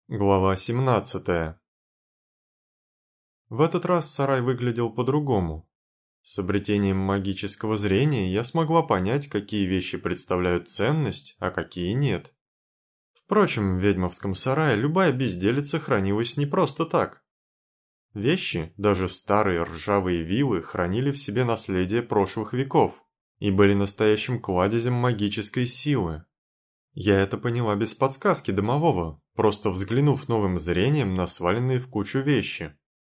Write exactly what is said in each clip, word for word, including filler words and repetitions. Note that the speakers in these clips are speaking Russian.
Глава семнадцатая. В этот раз сарай выглядел по-другому. С обретением магического зрения я смогла понять, какие вещи представляют ценность, а какие нет. Впрочем, в ведьмовском сарае любая безделица хранилась не просто так. Вещи, даже старые ржавые вилы, хранили в себе наследие прошлых веков и были настоящим кладезем магической силы. Я это поняла без подсказки домового, просто взглянув новым зрением на сваленные в кучу вещи.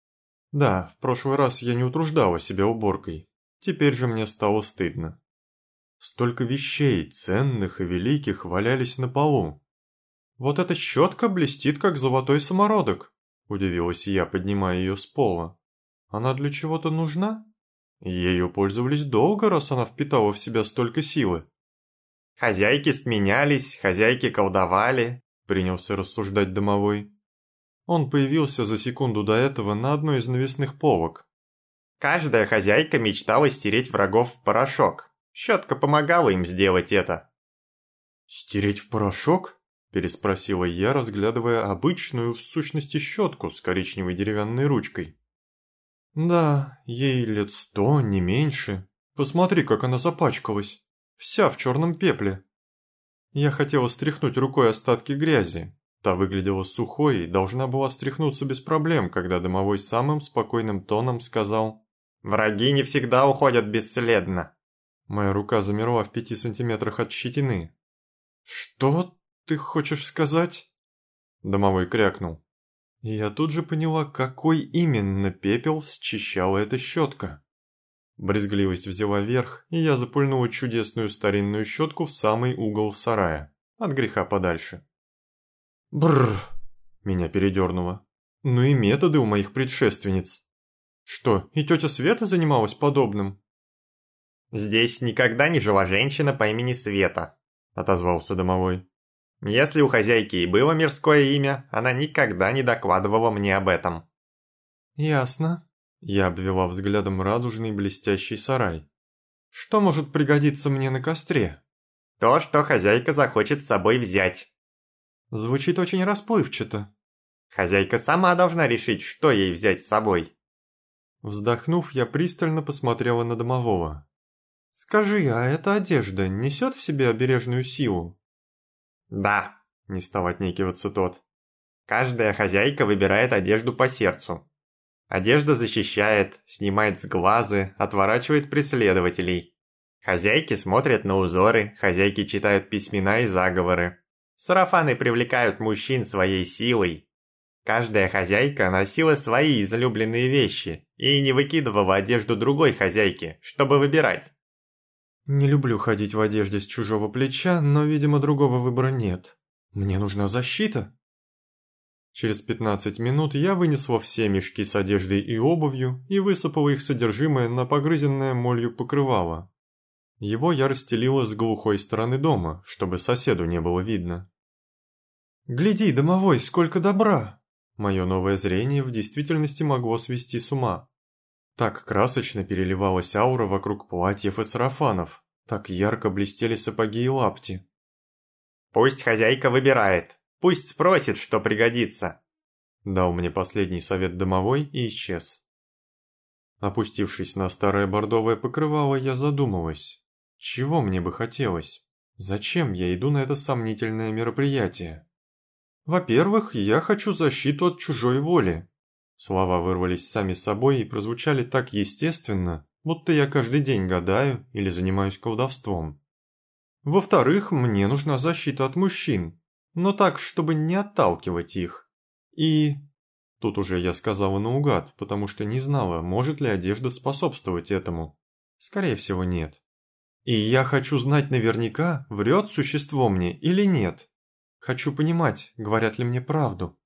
Да, в прошлый раз я не утруждала себя уборкой, теперь же мне стало стыдно. Столько вещей, ценных и великих, валялись на полу. «Вот эта щетка блестит, как золотой самородок», – удивилась я, поднимая ее с пола. «Она для чего-то нужна? Ею пользовались долго, раз она впитала в себя столько силы». «Хозяйки сменялись, хозяйки колдовали», — принялся рассуждать домовой. Он появился за секунду до этого на одной из навесных полок. «Каждая хозяйка мечтала стереть врагов в порошок. Щетка помогала им сделать это». «Стереть в порошок?» – переспросила я, разглядывая обычную, в сущности, щетку с коричневой деревянной ручкой. «Да, ей лет сто, не меньше. Посмотри, как она запачкалась. Вся в черном пепле». Я хотела стряхнуть рукой остатки грязи. Та выглядела сухой и должна была стряхнуться без проблем, когда домовой самым спокойным тоном сказал: «Враги не всегда уходят бесследно». Моя рука замерла в пяти сантиметрах от щетины. «Что ты хочешь сказать?» Домовой крякнул. И я тут же поняла, какой именно пепел счищала эта щетка. Брезгливость взяла верх, и я запульнула чудесную старинную щетку в самый угол сарая, от греха подальше. Бррр! Меня передернуло. Ну и методы у моих предшественниц. Что, и тетя Света занималась подобным? «Здесь никогда не жила женщина по имени Света», — отозвался домовой. «Если у хозяйки и было мирское имя, она никогда не докладывала мне об этом». «Ясно». Я обвела взглядом радужный блестящий сарай. «Что может пригодиться мне на костре?» «То, что хозяйка захочет с собой взять». Звучит очень расплывчато. «Хозяйка сама должна решить, что ей взять с собой». Вздохнув, я пристально посмотрела на домового. «Скажи, а эта одежда несет в себе обережную силу?» «Да», — не стал отнекиваться тот. «Каждая хозяйка выбирает одежду по сердцу. Одежда защищает, снимает сглазы, отворачивает преследователей. Хозяйки смотрят на узоры, хозяйки читают письмена и заговоры. Сарафаны привлекают мужчин своей силой. Каждая хозяйка носила свои излюбленные вещи и не выкидывала одежду другой хозяйки, чтобы выбирать». «Не люблю ходить в одежде с чужого плеча, но, видимо, другого выбора нет. Мне нужна защита». Через пятнадцать минут я вынесла все мешки с одеждой и обувью и высыпала их содержимое на погрызенное молью покрывало. Его я расстелила с глухой стороны дома, чтобы соседу не было видно. «Гляди, домовой, сколько добра!» Мое новое зрение в действительности могло свести с ума. Так красочно переливалась аура вокруг платьев и сарафанов, так ярко блестели сапоги и лапти. «Пусть хозяйка выбирает, пусть спросит, что пригодится», — дал мне последний совет домовой и исчез. Опустившись на старое бордовое покрывало, я задумалась. Чего мне бы хотелось? Зачем я иду на это сомнительное мероприятие? Во-первых, я хочу защиту от чужой воли. Слова вырвались сами собой и прозвучали так естественно, будто я каждый день гадаю или занимаюсь колдовством. Во-вторых, мне нужна защита от мужчин, но так, чтобы не отталкивать их. И... Тут уже я сказала наугад, потому что не знала, может ли одежда способствовать этому. Скорее всего, нет. И я хочу знать наверняка, врет существо мне или нет. Хочу понимать, говорят ли мне правду.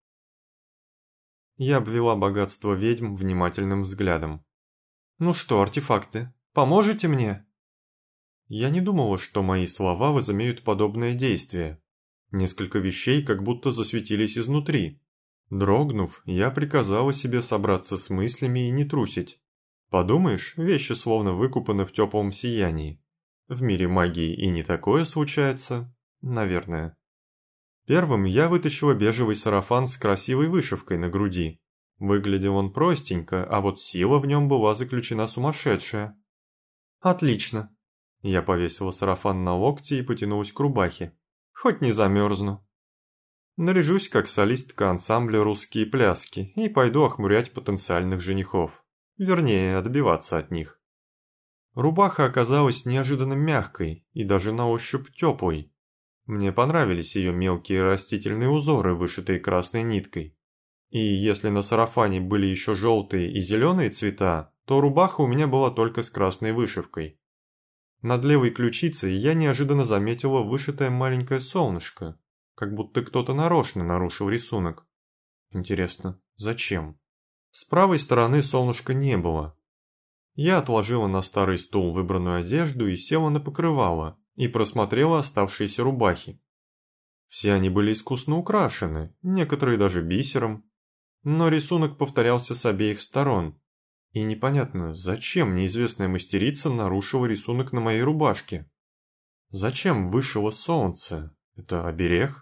Я обвела богатство ведьм внимательным взглядом. «Ну что, артефакты, поможете мне?» Я не думала, что мои слова возымеют подобное действие. Несколько вещей как будто засветились изнутри. Дрогнув, я приказала себе собраться с мыслями и не трусить. Подумаешь, вещи словно выкупаны в теплом сиянии. В мире магии и не такое случается, наверное. Первым я вытащила бежевый сарафан с красивой вышивкой на груди. Выглядел он простенько, а вот сила в нем была заключена сумасшедшая. «Отлично!» Я повесила сарафан на локти и потянулась к рубахе. «Хоть не замерзну». Наряжусь как солистка ансамбля «Русские пляски» и пойду охмурять потенциальных женихов. Вернее, отбиваться от них. Рубаха оказалась неожиданно мягкой и даже на ощупь теплой. Мне понравились ее мелкие растительные узоры, вышитые красной ниткой. И если на сарафане были еще желтые и зеленые цвета, то рубаха у меня была только с красной вышивкой. Над левой ключицей я неожиданно заметила вышитое маленькое солнышко, как будто кто-то нарочно нарушил рисунок. Интересно, зачем? С правой стороны солнышка не было. Я отложила на старый стул выбранную одежду и села на покрывало, и просмотрела оставшиеся рубахи. Все они были искусно украшены, некоторые даже бисером, но рисунок повторялся с обеих сторон. И непонятно, зачем неизвестная мастерица нарушила рисунок на моей рубашке. Зачем вышило солнце? Это оберег?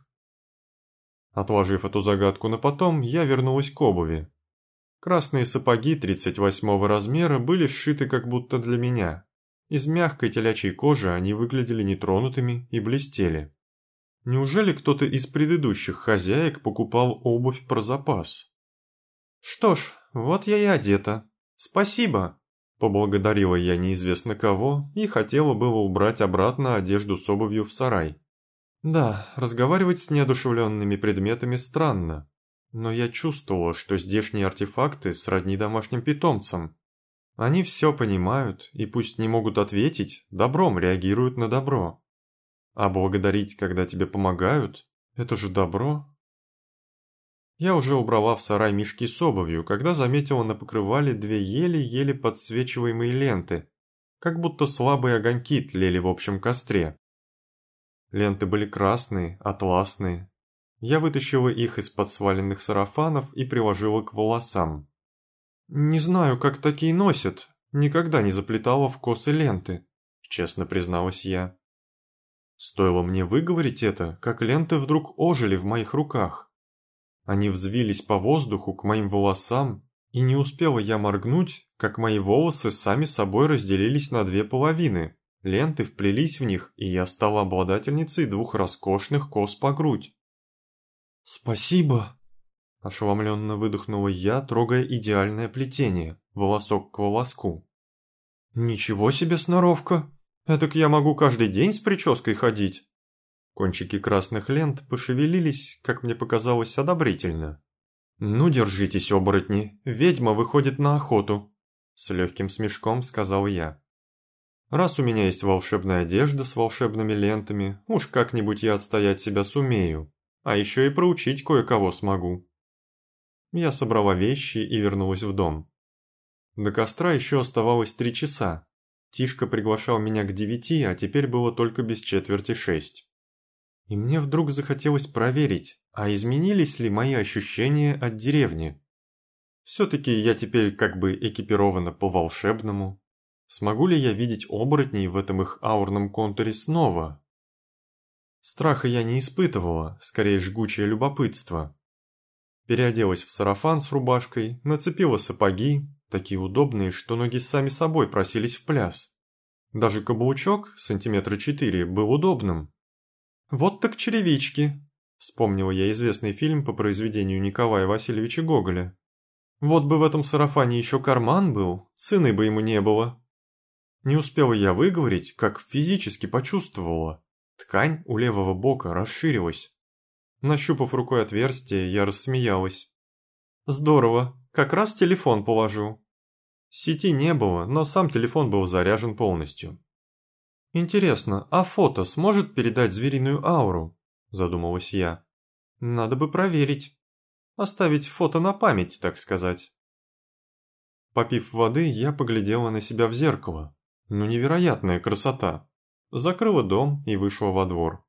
Отложив эту загадку на потом, я вернулась к обуви. Красные сапоги тридцать восьмого размера были сшиты как будто для меня. Из мягкой телячьей кожи они выглядели нетронутыми и блестели. Неужели кто-то из предыдущих хозяек покупал обувь про запас? Что ж, вот я и одета. Спасибо, поблагодарила я неизвестно кого и хотела было убрать обратно одежду с обувью в сарай. Да, разговаривать с неодушевленными предметами странно, но я чувствовала, что здешние артефакты сродни домашним питомцам. Они все понимают и пусть не могут ответить, добром реагируют на добро. А благодарить, когда тебе помогают, это же добро. Я уже убрала в сарай мешки с обувью, когда заметила на покрывале две еле-еле подсвечиваемые ленты, как будто слабые огоньки тлели в общем костре. Ленты были красные, атласные. Я вытащила их из-под сваленных сарафанов и приложила к волосам. «Не знаю, как такие носят, никогда не заплетала в косы ленты», — честно призналась я. Стоило мне выговорить это, как ленты вдруг ожили в моих руках. Они взвились по воздуху к моим волосам, и не успела я моргнуть, как мои волосы сами собой разделились на две половины. Ленты вплелись в них, и я стала обладательницей двух роскошных кос по грудь. «Спасибо!» – ошеломленно выдохнула я, трогая идеальное плетение, волосок к волоску. «Ничего себе сноровка! Этак я могу каждый день с прической ходить!» Кончики красных лент пошевелились, как мне показалось, одобрительно. «Ну, держитесь, оборотни, ведьма выходит на охоту!» С легким смешком сказал я. «Раз у меня есть волшебная одежда с волшебными лентами, уж как-нибудь я отстоять себя сумею, а еще и проучить кое-кого смогу». Я собрала вещи и вернулась в дом. До костра еще оставалось три часа. Тишка приглашал меня к девяти, а теперь было только без четверти шесть. И мне вдруг захотелось проверить, а изменились ли мои ощущения от деревни. Все-таки я теперь как бы экипирована по-волшебному. Смогу ли я видеть оборотней в этом их аурном контуре снова? Страха я не испытывала, скорее жгучее любопытство. Переоделась в сарафан с рубашкой, нацепила сапоги, такие удобные, что ноги сами собой просились в пляс. Даже каблучок, сантиметра четыре, был удобным. «Вот так черевички», — вспомнила я известный фильм по произведению Николая Васильевича Гоголя. «Вот бы в этом сарафане еще карман был, цены бы ему не было». Не успела я выговорить, как физически почувствовала. Ткань у левого бока расширилась. Нащупав рукой отверстие, я рассмеялась. «Здорово, как раз телефон положу». Сети не было, но сам телефон был заряжен полностью. «Интересно, а фото сможет передать звериную ауру?» – задумалась я. «Надо бы проверить. Оставить фото на память, так сказать». Попив воды, я поглядела на себя в зеркало. Ну, невероятная красота. Закрыла дом и вышла во двор.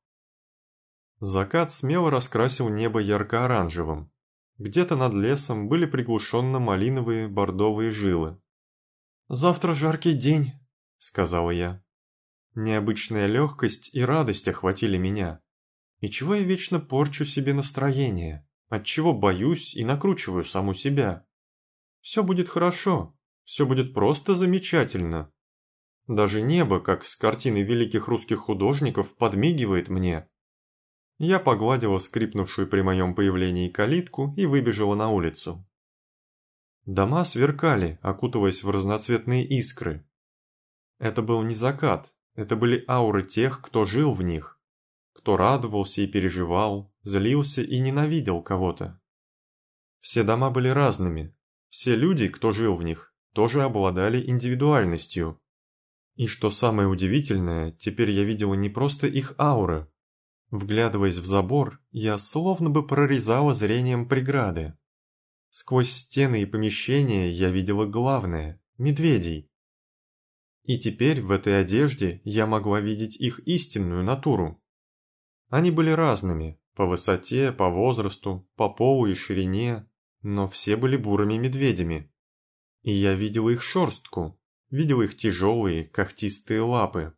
Закат смело раскрасил небо ярко-оранжевым. Где-то над лесом были приглушенно-малиновые бордовые жилы. «Завтра жаркий день», — сказала я. Необычная легкость и радость охватили меня. И чего я вечно порчу себе настроение? Отчего боюсь и накручиваю саму себя? Все будет хорошо, все будет просто замечательно. Даже небо, как с картины великих русских художников, подмигивает мне. Я погладила скрипнувшую при моем появлении калитку и выбежала на улицу. Дома сверкали, окутываясь в разноцветные искры. Это был не закат, это были ауры тех, кто жил в них, кто радовался и переживал, злился и ненавидел кого-то. Все дома были разными, все люди, кто жил в них, тоже обладали индивидуальностью. И что самое удивительное, теперь я видела не просто их ауры. Вглядываясь в забор, я словно бы прорезала зрением преграды. Сквозь стены и помещения я видела главное – медведей. И теперь в этой одежде я могла видеть их истинную натуру. Они были разными – по высоте, по возрасту, по полу и ширине, но все были бурыми медведями. И я видела их шерстку, видела их тяжелые, когтистые лапы.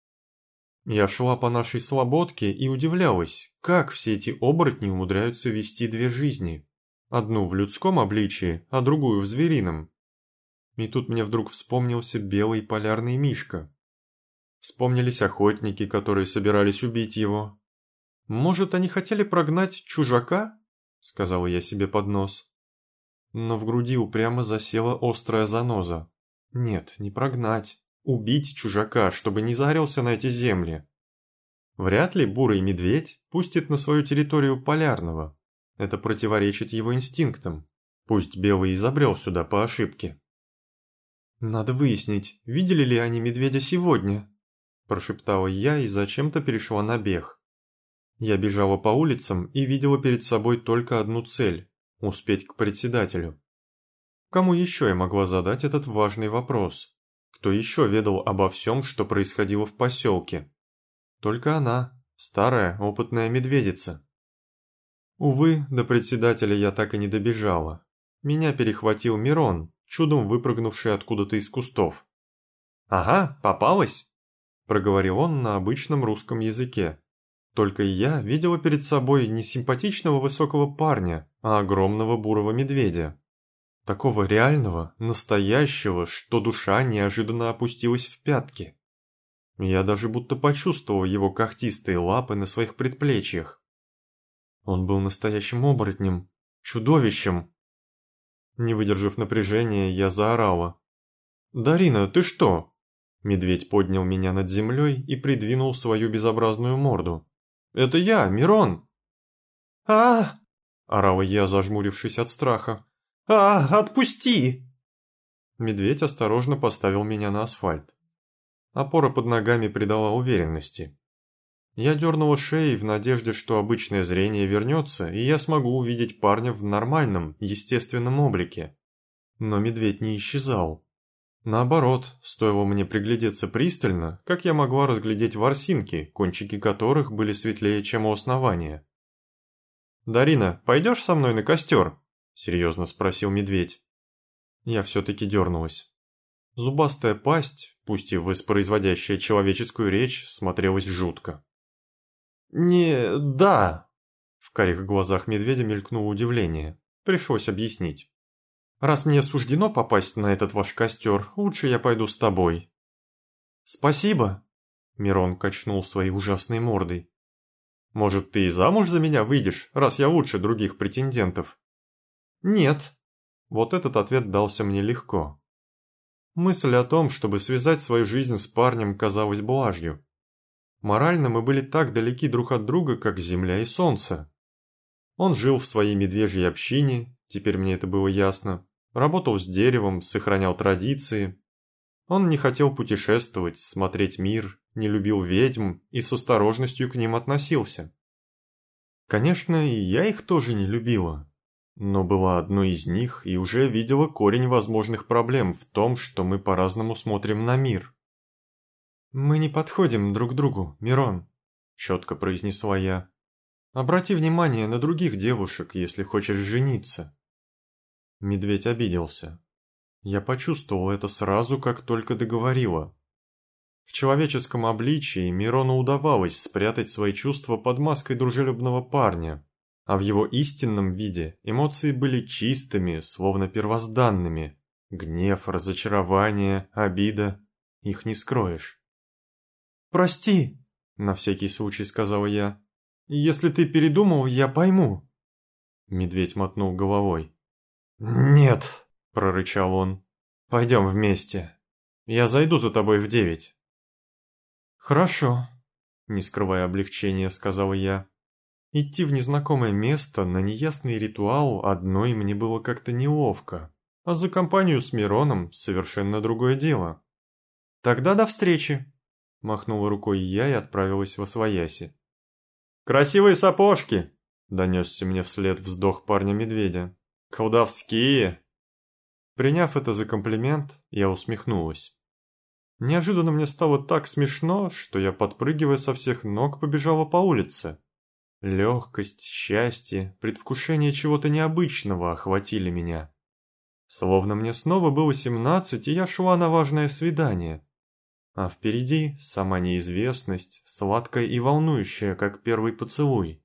Я шла по нашей слободке и удивлялась, как все эти оборотни умудряются вести две жизни. Одну в людском обличии, а другую в зверином. И тут мне вдруг вспомнился белый полярный мишка. Вспомнились охотники, которые собирались убить его. «Может, они хотели прогнать чужака?» — сказала я себе под нос. Но в груди упрямо засела острая заноза. Нет, не прогнать. Убить чужака, чтобы не зарился на эти земли. Вряд ли бурый медведь пустит на свою территорию полярного. Это противоречит его инстинктам. Пусть белый изобрел сюда по ошибке. «Надо выяснить, видели ли они медведя сегодня?» Прошептала я и зачем-то перешла на бег. Я бежала по улицам и видела перед собой только одну цель – успеть к председателю. Кому еще я могла задать этот важный вопрос? Кто еще ведал обо всем, что происходило в поселке? Только она, старая, опытная медведица. Увы, до председателя я так и не добежала. Меня перехватил Мирон, чудом выпрыгнувший откуда-то из кустов. «Ага, попалась!» – проговорил он на обычном русском языке. Только я видела перед собой не симпатичного высокого парня, а огромного бурого медведя. Такого реального, настоящего, что душа неожиданно опустилась в пятки. Я даже будто почувствовал его когтистые лапы на своих предплечьях. Он был настоящим оборотнем, чудовищем. Не выдержав напряжения, я заорала. «Дарина, ты что?» Медведь поднял меня над землей и придвинул свою безобразную морду. «Это я, Мирон!» «А-а-а!» орала я, зажмурившись от страха. «А, отпусти!» Медведь осторожно поставил меня на асфальт. Опора под ногами придала уверенности. Я дернула шеей в надежде, что обычное зрение вернется, и я смогу увидеть парня в нормальном, естественном облике. Но медведь не исчезал. Наоборот, стоило мне приглядеться пристально, как я могла разглядеть ворсинки, кончики которых были светлее, чем у основания. «Дарина, пойдешь со мной на костер?» — серьезно спросил медведь. Я все-таки дернулась. Зубастая пасть, пусть и воспроизводящая человеческую речь, смотрелась жутко. «Не... да...» В карих глазах медведя мелькнуло удивление. Пришлось объяснить. «Раз мне суждено попасть на этот ваш костер, лучше я пойду с тобой». «Спасибо!» Мирон качнул своей ужасной мордой. «Может, ты и замуж за меня выйдешь, раз я лучше других претендентов?» «Нет». Вот этот ответ дался мне легко. Мысль о том, чтобы связать свою жизнь с парнем, казалась блажью. Морально мы были так далеки друг от друга, как земля и солнце. Он жил в своей медвежьей общине, теперь мне это было ясно, работал с деревом, сохранял традиции. Он не хотел путешествовать, смотреть мир, не любил ведьм и с осторожностью к ним относился. Конечно, и я их тоже не любила. Но была одной из них и уже видела корень возможных проблем в том, что мы по-разному смотрим на мир. «Мы не подходим друг другу, Мирон», — четко произнесла я. «Обрати внимание на других девушек, если хочешь жениться». Медведь обиделся. Я почувствовал это сразу, как только договорила. В человеческом обличии Мирону удавалось спрятать свои чувства под маской дружелюбного парня, а в его истинном виде эмоции были чистыми, словно первозданными. Гнев, разочарование, обида – их не скроешь. «Прости», – на всякий случай сказала я. «Если ты передумал, я пойму». Медведь мотнул головой. «Нет», – прорычал он. «Пойдем вместе. Я зайду за тобой в девять». «Хорошо», – не скрывая облегчения, сказала я. Идти в незнакомое место на неясный ритуал одной мне было как-то неловко, а за компанию с Мироном совершенно другое дело. «Тогда до встречи», – махнула рукой я и отправилась восвояси. «Красивые сапожки!» – донесся мне вслед вздох парня-медведя. «Колдовские!» Приняв это за комплимент, я усмехнулась. Неожиданно мне стало так смешно, что я, подпрыгивая со всех ног, побежала по улице. Легкость, счастье, предвкушение чего-то необычного охватили меня. Словно мне снова было семнадцать, и я шла на важное свидание. А впереди сама неизвестность, сладкая и волнующая, как первый поцелуй.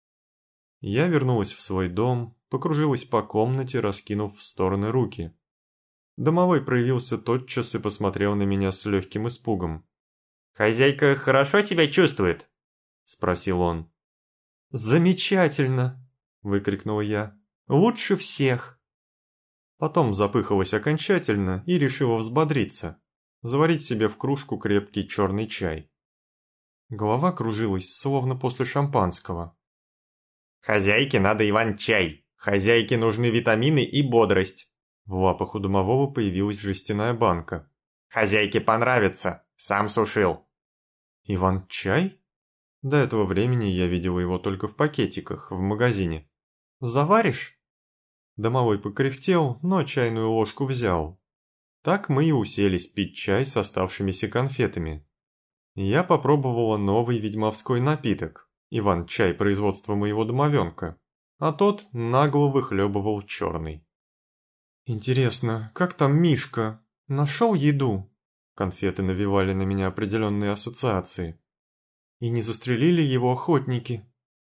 Я вернулась в свой дом, покружилась по комнате, раскинув в стороны руки. Домовой проявился тотчас и посмотрел на меня с легким испугом. «Хозяйка хорошо себя чувствует?» – спросил он. «Замечательно!» – выкрикнула я. «Лучше всех!» Потом запыхалась окончательно и решила взбодриться, заварить себе в кружку крепкий черный чай. Голова кружилась, словно после шампанского. «Хозяйке надо иван-чай, хозяйке нужны витамины и бодрость». В лапах у домового появилась жестяная банка. «Хозяйке понравится, сам сушил». «Иван-чай?» До этого времени я видела его только в пакетиках, в магазине. «Заваришь?» Домовой покряхтел, но чайную ложку взял. Так мы и уселись пить чай с оставшимися конфетами. Я попробовала новый ведьмовской напиток, Иван-чай производства моего домовенка, а тот нагло выхлебывал черный. «Интересно, как там Мишка? Нашел еду?» Конфеты навевали на меня определенные ассоциации. «И не застрелили его охотники?»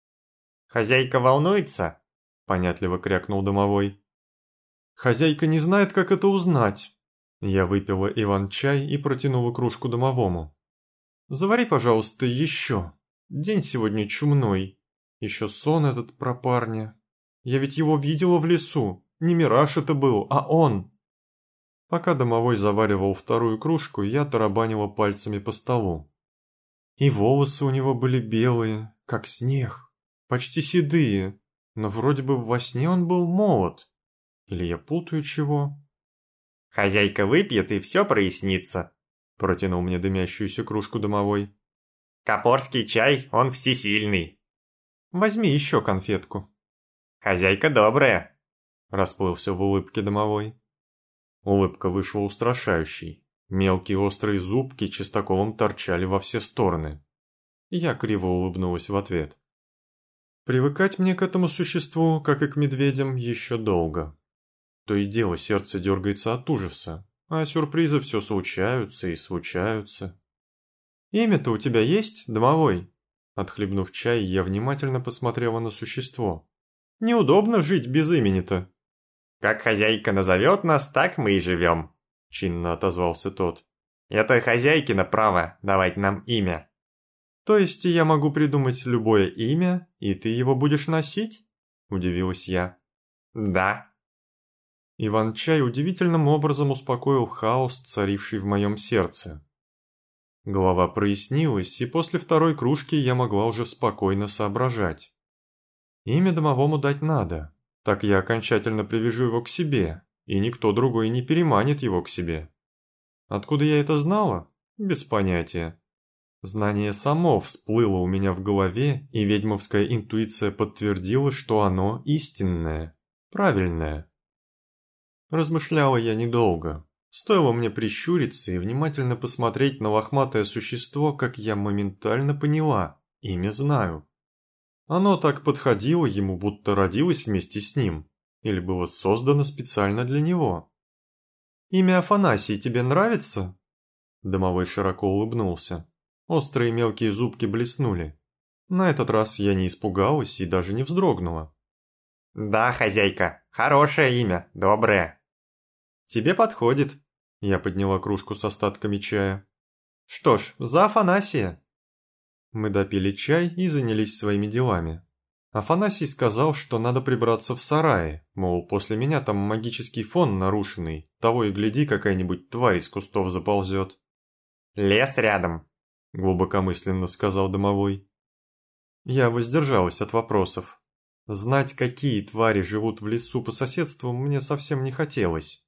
«Хозяйка волнуется?» – понятливо крякнул домовой. «Хозяйка не знает, как это узнать». Я выпила Иван-чай и протянула кружку домовому. «Завари, пожалуйста, еще. День сегодня чумной. Еще сон этот про парня. Я ведь его видела в лесу. Не мираж это был, а он». Пока домовой заваривал вторую кружку, я тарабанила пальцами по столу. И волосы у него были белые, как снег, почти седые, но вроде бы во сне он был молод. Или я путаю чего? «Хозяйка выпьет, и все прояснится», – протянул мне дымящуюся кружку домовой. «Копорский чай, он всесильный». «Возьми еще конфетку». «Хозяйка добрая», – расплылся в улыбке домовой. Улыбка вышла устрашающей. Мелкие острые зубки чистоколом торчали во все стороны. Я криво улыбнулась в ответ. Привыкать мне к этому существу, как и к медведям, еще долго. То и дело сердце дергается от ужаса, а сюрпризы все случаются и случаются. «Имя-то у тебя есть, домовой?» Отхлебнув чай, я внимательно посмотрела на существо. «Неудобно жить без имени-то». «Как хозяйка назовет нас, так мы и живем», – чинно отозвался тот. «Это хозяйкино право давать нам имя». «То есть я могу придумать любое имя, и ты его будешь носить?» – удивилась я. «Да». Иван-чай удивительным образом успокоил хаос, царивший в моем сердце. Голова прояснилась, и после второй кружки я могла уже спокойно соображать. Имя домовому дать надо, так я окончательно привяжу его к себе, и никто другой не переманит его к себе. Откуда я это знала? Без понятия. Знание само всплыло у меня в голове, и ведьмовская интуиция подтвердила, что оно истинное, правильное. Размышляла я недолго. Стоило мне прищуриться и внимательно посмотреть на лохматое существо, как я моментально поняла, имя знаю. Оно так подходило ему, будто родилось вместе с ним, или было создано специально для него. «Имя Афанасий тебе нравится?» Домовой широко улыбнулся. Острые мелкие зубки блеснули. На этот раз я не испугалась и даже не вздрогнула. «Да, хозяйка, хорошее имя, доброе». «Тебе подходит», — я подняла кружку с остатками чая. «Что ж, за Афанасия». Мы допили чай и занялись своими делами. Афанасий сказал, что надо прибраться в сарае, мол, после меня там магический фон нарушенный, того и гляди, какая-нибудь тварь из кустов заползет. «Лес рядом», — глубокомысленно сказал домовой. Я воздержалась от вопросов. Знать, какие твари живут в лесу по соседству, мне совсем не хотелось.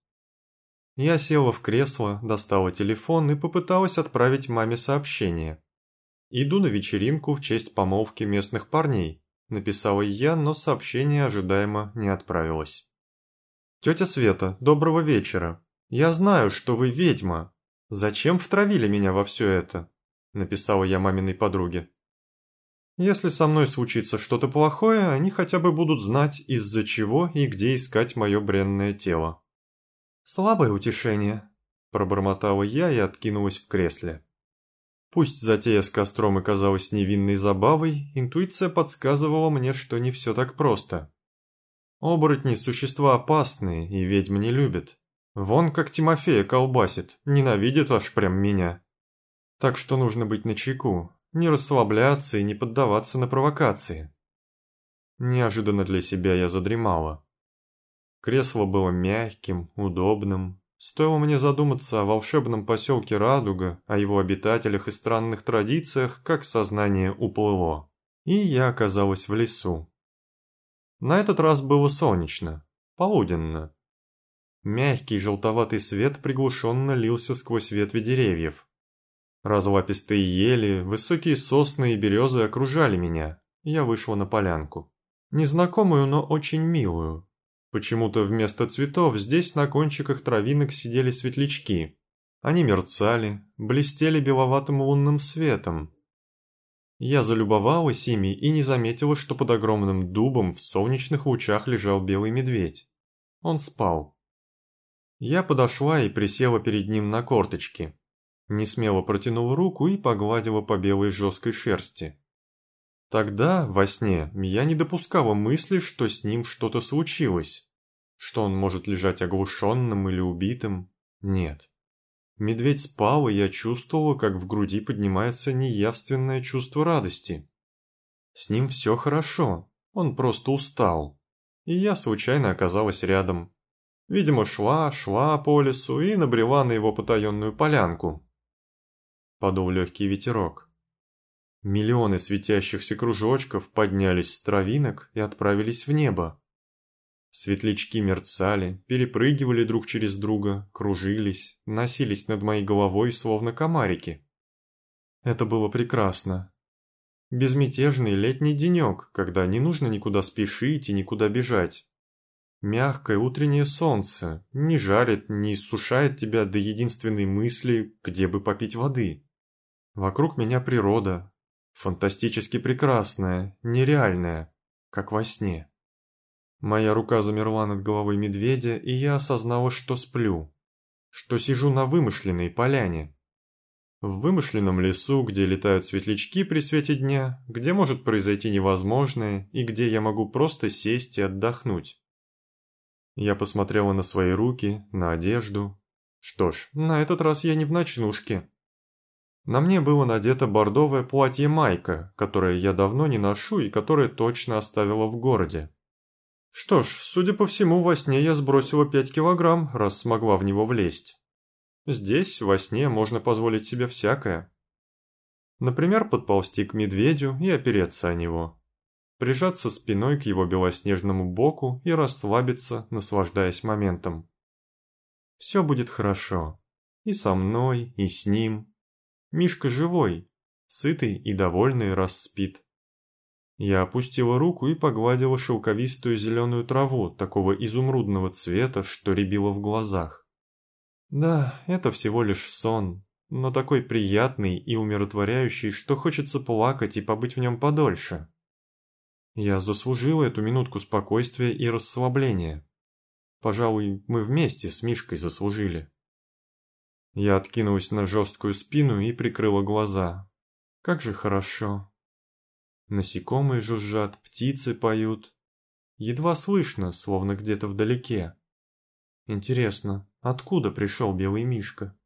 Я села в кресло, достала телефон и попыталась отправить маме сообщение. «Иду на вечеринку в честь помолвки местных парней», — написала я, но сообщение ожидаемо не отправилось. «Тетя Света, доброго вечера. Я знаю, что вы ведьма. Зачем втравили меня во все это?» — написала я маминой подруге. «Если со мной случится что-то плохое, они хотя бы будут знать, из-за чего и где искать мое бренное тело». «Слабое утешение», – пробормотала я и откинулась в кресле. Пусть затея с костром и казалась невинной забавой, интуиция подсказывала мне, что не все так просто. Оборотни – существа опасные, и ведьм не любят. Вон как Тимофея колбасит, ненавидит аж прям меня. Так что нужно быть начеку, не расслабляться и не поддаваться на провокации. Неожиданно для себя я задремала. Кресло было мягким, удобным. Стоило мне задуматься о волшебном поселке Радуга, о его обитателях и странных традициях, как сознание уплыло. И я оказалась в лесу. На этот раз было солнечно, полуденно. Мягкий желтоватый свет приглушенно лился сквозь ветви деревьев. Разлапистые ели, высокие сосны и березы окружали меня. Я вышла на полянку. Незнакомую, но очень милую. Почему-то вместо цветов здесь на кончиках травинок сидели светлячки. Они мерцали, блестели беловатым лунным светом. Я залюбовалась ими и не заметила, что под огромным дубом в солнечных лучах лежал белый медведь. Он спал. Я подошла и присела перед ним на корточки. Несмело протянула руку и погладила по белой жесткой шерсти. Тогда, во сне, я не допускала мысли, что с ним что-то случилось, что он может лежать оглушенным или убитым. Нет. Медведь спал, и я чувствовала, как в груди поднимается неявственное чувство радости. С ним все хорошо, он просто устал. И я случайно оказалась рядом. Видимо, шла, шла по лесу и набрела на его потаенную полянку. Подул легкий ветерок. Миллионы светящихся кружочков поднялись с травинок и отправились в небо. Светлячки мерцали, перепрыгивали друг через друга, кружились, носились над моей головой, словно комарики. Это было прекрасно. Безмятежный летний денек, когда не нужно никуда спешить и никуда бежать. Мягкое утреннее солнце не жарит, не иссушает тебя до единственной мысли, где бы попить воды. Вокруг меня природа. Фантастически прекрасная, нереальная, как во сне. Моя рука замерла над головой медведя, и я осознала, что сплю, что сижу на вымышленной поляне. В вымышленном лесу, где летают светлячки при свете дня, где может произойти невозможное, и где я могу просто сесть и отдохнуть. Я посмотрела на свои руки, на одежду. Что ж, на этот раз я не в ночнушке. На мне было надето бордовое платье-майка, которое я давно не ношу и которое точно оставила в городе. Что ж, судя по всему, во сне я сбросила пять килограмм, раз смогла в него влезть. Здесь, во сне, можно позволить себе всякое. Например, подползти к медведю и опереться о него. Прижаться спиной к его белоснежному боку и расслабиться, наслаждаясь моментом. Все будет хорошо. И со мной, и с ним. Мишка живой, сытый и довольный, раз спит. Я опустила руку и погладила шелковистую зеленую траву, такого изумрудного цвета, что рябило в глазах. Да, это всего лишь сон, но такой приятный и умиротворяющий, что хочется плакать и побыть в нем подольше. Я заслужила эту минутку спокойствия и расслабления. Пожалуй, мы вместе с Мишкой заслужили. Я откинулась на жесткую спину и прикрыла глаза. Как же хорошо. Насекомые жужжат, птицы поют. Едва слышно, словно где-то вдалеке. Интересно, откуда пришел белый мишка?